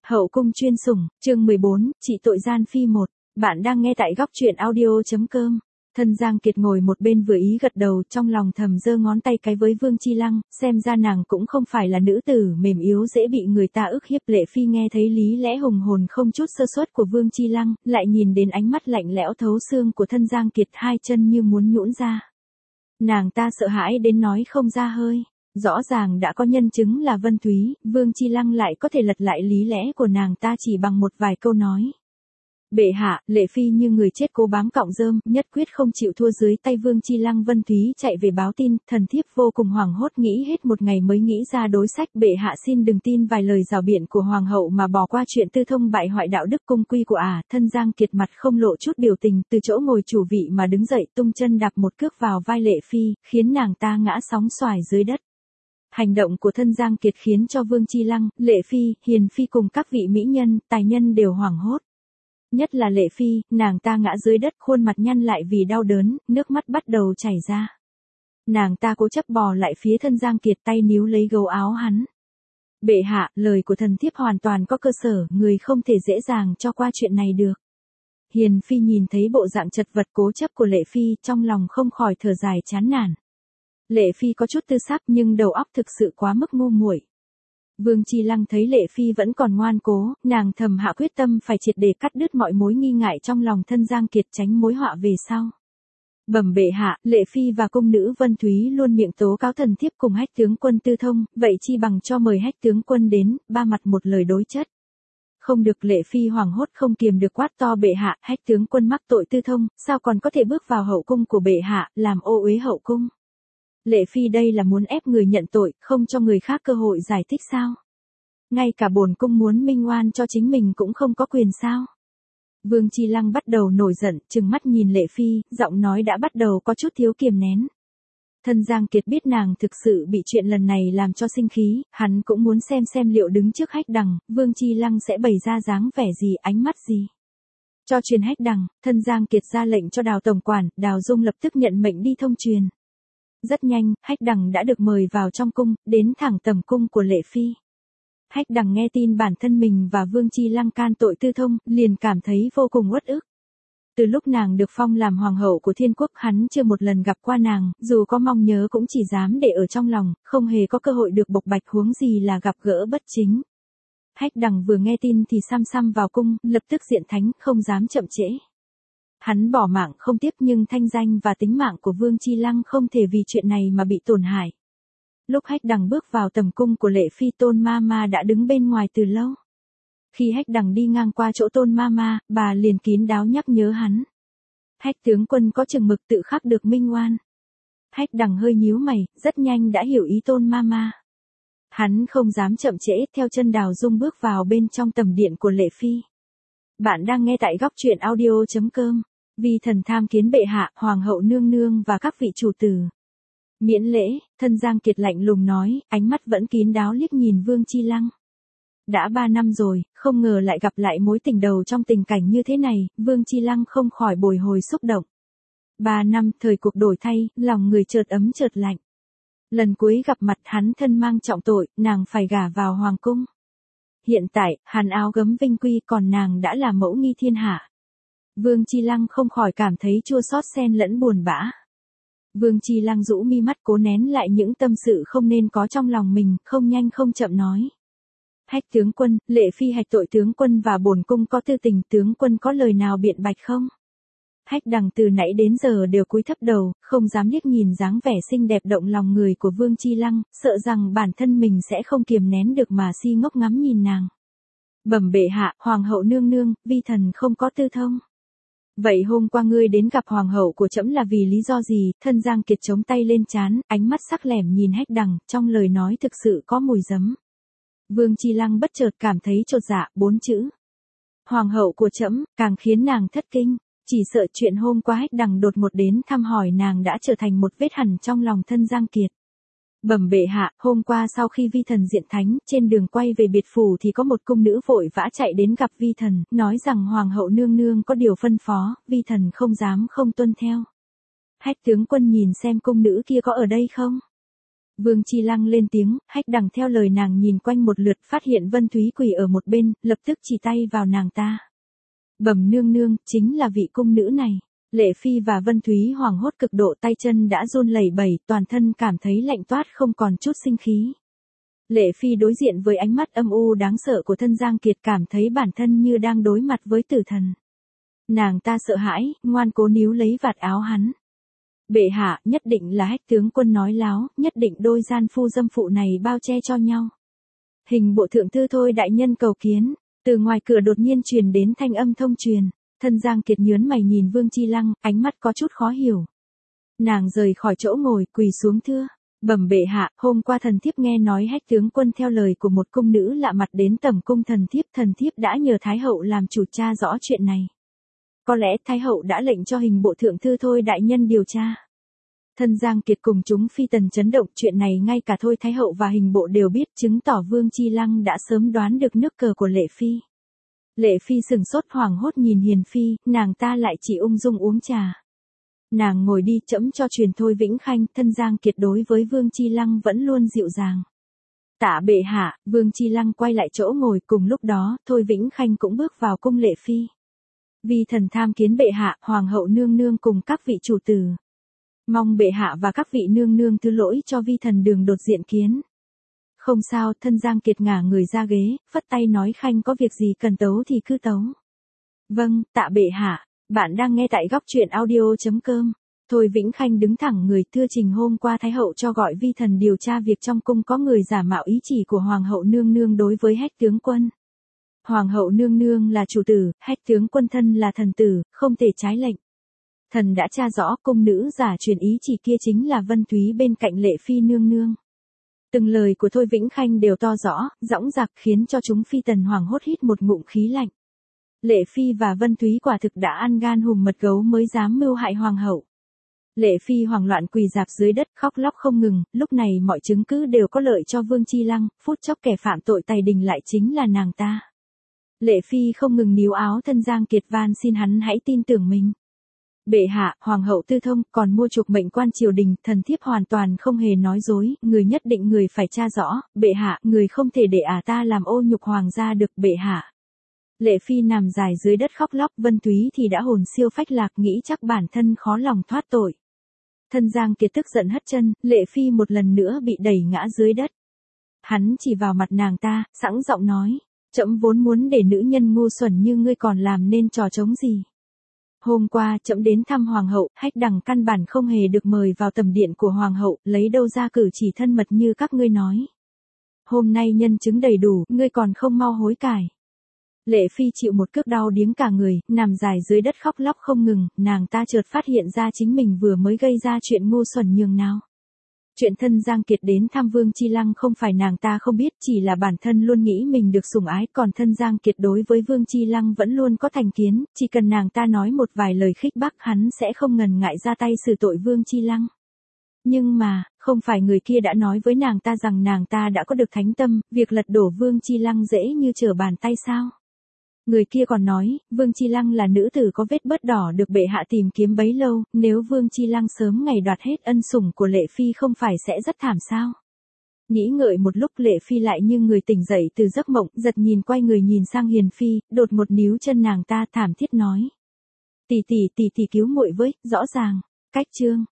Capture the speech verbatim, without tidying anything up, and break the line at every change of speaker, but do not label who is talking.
Hậu cung chuyên sủng, chương mười bốn, trị tội gian phi một. Bạn đang nghe tại góc truyện audio.com. Thân Giang Kiệt ngồi một bên vừa ý gật đầu, trong lòng thầm giơ ngón tay cái với Vương Chi Lăng, xem ra nàng cũng không phải là nữ tử mềm yếu dễ bị người ta ức hiếp. Lệ Phi nghe thấy lý lẽ hùng hồn không chút sơ suất của Vương Chi Lăng, lại nhìn đến ánh mắt lạnh lẽo thấu xương của Thân Giang Kiệt, hai chân như muốn nhũn ra. Nàng ta sợ hãi đến nói không ra hơi. Rõ ràng đã có nhân chứng là Vân Thúy, Vương Chi Lăng lại có thể lật lại lý lẽ của nàng ta chỉ bằng một vài câu nói. Bệ hạ, Lệ Phi như người chết cố bám cọng rơm, nhất quyết không chịu thua dưới tay Vương Chi Lăng. Vân Thúy chạy về báo tin, thần thiếp vô cùng hoảng hốt, nghĩ hết một ngày mới nghĩ ra đối sách. Bệ hạ xin đừng tin vài lời rào biện của hoàng hậu mà bỏ qua chuyện tư thông bại hoại đạo đức cung quy của ả. À. Thân Giang Kiệt mặt không lộ chút biểu tình, từ chỗ ngồi chủ vị mà đứng dậy, tung chân đạp một cước vào vai Lệ Phi, khiến nàng ta ngã sóng xoài dưới đất. Hành động của Thân Giang Kiệt khiến cho Vương Chi Lăng, Lệ Phi, Hiền Phi cùng các vị mỹ nhân, tài nhân đều hoảng hốt. Nhất là Lệ Phi, nàng ta ngã dưới đất, khuôn mặt nhăn lại vì đau đớn, nước mắt bắt đầu chảy ra. Nàng ta cố chấp bò lại phía Thân Giang Kiệt, tay níu lấy gấu áo hắn. Bệ hạ, lời của thần thiếp hoàn toàn có cơ sở, người không thể dễ dàng cho qua chuyện này được. Hiền Phi nhìn thấy bộ dạng chật vật cố chấp của Lệ Phi, trong lòng không khỏi thở dài chán nản. Lệ Phi có chút tư sắc nhưng đầu óc thực sự quá mức ngu muội. Vương Chi Lăng thấy Lệ Phi vẫn còn ngoan cố, nàng thầm hạ quyết tâm phải triệt để cắt đứt mọi mối nghi ngại trong lòng Thân Giang Kiệt, tránh mối họa về sau. Bẩm bệ hạ, Lệ Phi và cung nữ Vân Thúy luôn miệng tố cáo thần thiếp cùng Hách tướng quân tư thông, vậy chi bằng cho mời Hách tướng quân đến, ba mặt một lời đối chất. Không được. Lệ Phi hoảng hốt không kiềm được quát to, bệ hạ, Hách tướng quân mắc tội tư thông, sao còn có thể bước vào hậu cung của bệ hạ, làm ô uế hậu cung. Lệ Phi đây là muốn ép người nhận tội, không cho người khác cơ hội giải thích sao? Ngay cả bổn cung muốn minh oan cho chính mình cũng không có quyền sao? Vương Chi Lăng bắt đầu nổi giận, trừng mắt nhìn Lệ Phi, giọng nói đã bắt đầu có chút thiếu kiềm nén. Thân Giang Kiệt biết nàng thực sự bị chuyện lần này làm cho sinh khí, hắn cũng muốn xem xem liệu đứng trước Hách Đằng, Vương Chi Lăng sẽ bày ra dáng vẻ gì, ánh mắt gì. Cho truyền Hách Đằng, Thân Giang Kiệt ra lệnh cho Đào tổng quản, Đào Dung lập tức nhận mệnh đi thông truyền. Rất nhanh, Hách Đằng đã được mời vào trong cung, đến thẳng tầm cung của Lệ Phi. Hách Đằng nghe tin bản thân mình và Vương Chi Lăng can tội tư thông, liền cảm thấy vô cùng uất ức. Từ lúc nàng được phong làm hoàng hậu của thiên quốc, hắn chưa một lần gặp qua nàng, dù có mong nhớ cũng chỉ dám để ở trong lòng, không hề có cơ hội được bộc bạch, huống gì là gặp gỡ bất chính. Hách Đằng vừa nghe tin thì xăm xăm vào cung, lập tức diện thánh, không dám chậm trễ. Hắn bỏ mạng không tiếc, nhưng thanh danh và tính mạng của Vương Chi Lăng không thể vì chuyện này mà bị tổn hại. Lúc Hách Đằng bước vào tầm cung của Lệ Phi, Tôn Ma Ma đã đứng bên ngoài từ lâu. Khi Hách Đằng đi ngang qua chỗ Tôn Ma Ma, bà liền kín đáo nhắc nhớ hắn. Hách tướng quân có chừng mực, tự khắc được minh oan. Hách Đằng hơi nhíu mày, rất nhanh đã hiểu ý Tôn Ma Ma. Hắn không dám chậm trễ, theo chân Đào Dung bước vào bên trong tầm điện của Lệ Phi. Bạn đang nghe tại góc truyện audio.com. Vi thần tham kiến bệ hạ, hoàng hậu nương nương và các vị chủ tử. Miễn lễ. Thân Giang Kiệt lạnh lùng nói, ánh mắt vẫn kín đáo liếc nhìn Vương Chi Lăng. Đã ba năm rồi, không ngờ lại gặp lại mối tình đầu trong tình cảnh như thế này, Vương Chi Lăng không khỏi bồi hồi xúc động. Ba năm, thời cuộc đổi thay, lòng người chợt ấm chợt lạnh. Lần cuối gặp mặt hắn thân mang trọng tội, nàng phải gả vào hoàng cung. Hiện tại, hắn áo gấm vinh quy, còn nàng đã là mẫu nghi thiên hạ. Vương Chi Lăng không khỏi cảm thấy chua xót xen lẫn buồn bã. Vương Chi Lăng rũ mi mắt cố nén lại những tâm sự không nên có trong lòng mình, không nhanh không chậm nói. Hách tướng quân, Lệ Phi hạch tội tướng quân và bổn cung có tư tình, tướng quân có lời nào biện bạch không? Hách Đằng từ nãy đến giờ đều cúi thấp đầu, không dám liếc nhìn dáng vẻ xinh đẹp động lòng người của Vương Chi Lăng, sợ rằng bản thân mình sẽ không kiềm nén được mà si ngốc ngắm nhìn nàng. Bẩm bệ hạ, hoàng hậu nương nương, vi thần không có tư thông. Vậy hôm qua ngươi đến gặp hoàng hậu của trẫm là vì lý do gì? Thân Giang Kiệt chống tay lên trán, ánh mắt sắc lẻm nhìn Hách Đằng, trong lời nói thực sự có mùi giấm. Vương Chi Lăng bất chợt cảm thấy chột dạ, bốn chữ. Hoàng hậu của trẫm, càng khiến nàng thất kinh, chỉ sợ chuyện hôm qua Hách Đằng đột ngột đến thăm hỏi nàng đã trở thành một vết hằn trong lòng Thân Giang Kiệt. Bẩm bệ hạ, hôm qua sau khi vi thần diện thánh, trên đường quay về biệt phủ thì có một cung nữ vội vã chạy đến gặp vi thần, nói rằng hoàng hậu nương nương có điều phân phó, vi thần không dám không tuân theo. Hách tướng quân nhìn xem cung nữ kia có ở đây không? Vương Chi Lăng lên tiếng, Hách Đằng theo lời nàng nhìn quanh một lượt phát hiện Vân Thúy quỳ ở một bên, lập tức chỉ tay vào nàng ta. Bẩm nương nương, chính là vị cung nữ này. Lệ Phi và Vân Thúy hoảng hốt cực độ, tay chân đã run lẩy bẩy, toàn thân cảm thấy lạnh toát không còn chút sinh khí. Lệ Phi đối diện với ánh mắt âm u đáng sợ của Thân Giang Kiệt, cảm thấy bản thân như đang đối mặt với tử thần. Nàng ta sợ hãi, ngoan cố níu lấy vạt áo hắn. Bệ hạ, nhất định là Hách tướng quân nói láo, nhất định đôi gian phu dâm phụ này bao che cho nhau. Hình bộ thượng thư Thôi đại nhân cầu kiến. Từ ngoài cửa đột nhiên truyền đến thanh âm thông truyền. Thân Giang Kiệt nhớn mày nhìn Vương Chi Lăng, ánh mắt có chút khó hiểu. Nàng rời khỏi chỗ ngồi, quỳ xuống thưa. Bẩm bệ hạ, hôm qua thần thiếp nghe nói Hách tướng quân theo lời của một cung nữ lạ mặt đến tẩm cung thần thiếp, thần thiếp đã nhờ Thái hậu làm chủ tra rõ chuyện này. Có lẽ Thái hậu đã lệnh cho hình bộ thượng thư Thôi đại nhân điều tra. Thân Giang Kiệt cùng chúng phi tần chấn động, chuyện này ngay cả Thôi Thái hậu và hình bộ đều biết, chứng tỏ Vương Chi Lăng đã sớm đoán được nước cờ của Lệ Phi. Lệ Phi sừng sốt hoảng hốt nhìn Hiền Phi, nàng ta lại chỉ ung dung uống trà. Nàng ngồi đi, trẫm cho truyền Thôi Vĩnh Khanh. Thân Giang Kiệt đối với Vương Chi Lăng vẫn luôn dịu dàng. Tạ bệ hạ. Vương Chi Lăng quay lại chỗ ngồi, cùng lúc đó, Thôi Vĩnh Khanh cũng bước vào cung Lệ Phi. Vi thần tham kiến bệ hạ, hoàng hậu nương nương cùng các vị chủ tử. Mong bệ hạ và các vị nương nương thứ lỗi cho vi thần đường đột diện kiến. Không sao. Thân Giang Kiệt ngả người ra ghế, phất tay nói, Khanh có việc gì cần tấu thì cứ tấu. Vâng, tạ bệ hạ. Bạn đang nghe tại góc truyện audio chấm com. Thôi Vĩnh Khanh đứng thẳng người, thưa trình hôm qua Thái hậu cho gọi vi thần điều tra việc trong cung có người giả mạo ý chỉ của hoàng hậu nương nương đối với Hách tướng quân. Hoàng hậu nương nương là chủ tử, Hách tướng quân thân là thần tử, không thể trái lệnh. Thần đã tra rõ, cung nữ giả truyền ý chỉ kia chính là Vân Thúy bên cạnh Lệ Phi nương nương. Từng lời của Thôi Vĩnh Khanh đều to rõ, dõng dạc, khiến cho chúng phi tần hoảng hốt hít một ngụm khí lạnh. Lệ Phi và Vân Thúy quả thực đã ăn gan hùm mật gấu mới dám mưu hại hoàng hậu. Lệ Phi hoảng loạn quỳ rạp dưới đất khóc lóc không ngừng, lúc này mọi chứng cứ đều có lợi cho Vương Chi Lăng, phút chốc kẻ phạm tội tày đình lại chính là nàng ta. Lệ Phi không ngừng níu áo Thân Giang Kiệt, van xin hắn hãy tin tưởng mình. Bệ hạ, hoàng hậu tư thông, còn mua chuộc mệnh quan triều đình, thần thiếp hoàn toàn không hề nói dối, người nhất định người phải tra rõ, bệ hạ, người không thể để ả ta làm ô nhục hoàng gia được, bệ hạ. Lệ Phi nằm dài dưới đất khóc lóc, Vân Thúy thì đã hồn siêu phách lạc, nghĩ chắc bản thân khó lòng thoát tội. Thân Giang Kiệt tức giận hất chân, Lệ Phi một lần nữa bị đẩy ngã dưới đất. Hắn chỉ vào mặt nàng ta, sẵn giọng nói, trẫm vốn muốn để nữ nhân ngu xuẩn như ngươi còn làm nên trò trống gì. Hôm qua trẫm đến thăm hoàng hậu, Hách Đằng căn bản không hề được mời vào tầm điện của hoàng hậu, lấy đâu ra cử chỉ thân mật như các ngươi nói. Hôm nay nhân chứng đầy đủ, ngươi còn không mau hối cải. Lệ Phi chịu một cước đau điếng cả người, nằm dài dưới đất khóc lóc không ngừng, nàng ta chợt phát hiện ra chính mình vừa mới gây ra chuyện ngu xuẩn nhường nào. Chuyện Thân Giang Kiệt đến thăm Vương Chi Lăng không phải nàng ta không biết, chỉ là bản thân luôn nghĩ mình được sủng ái, còn Thân Giang Kiệt đối với Vương Chi Lăng vẫn luôn có thành kiến, chỉ cần nàng ta nói một vài lời khích bác hắn sẽ không ngần ngại ra tay xử tội Vương Chi Lăng. Nhưng mà, không phải người kia đã nói với nàng ta rằng nàng ta đã có được thánh tâm, việc lật đổ Vương Chi Lăng dễ như trở bàn tay sao? Người kia còn nói, Vương Chi Lăng là nữ tử có vết bớt đỏ được bệ hạ tìm kiếm bấy lâu, nếu Vương Chi Lăng sớm ngày đoạt hết ân sủng của Lệ Phi không phải sẽ rất thảm sao? Nghĩ ngợi một lúc, Lệ Phi lại như người tỉnh dậy từ giấc mộng, giật nhìn quay người nhìn sang Hiền Phi, đột một níu chân nàng ta thảm thiết nói. Tỷ tỷ tỷ tỷ cứu muội với, rõ ràng, cách chương.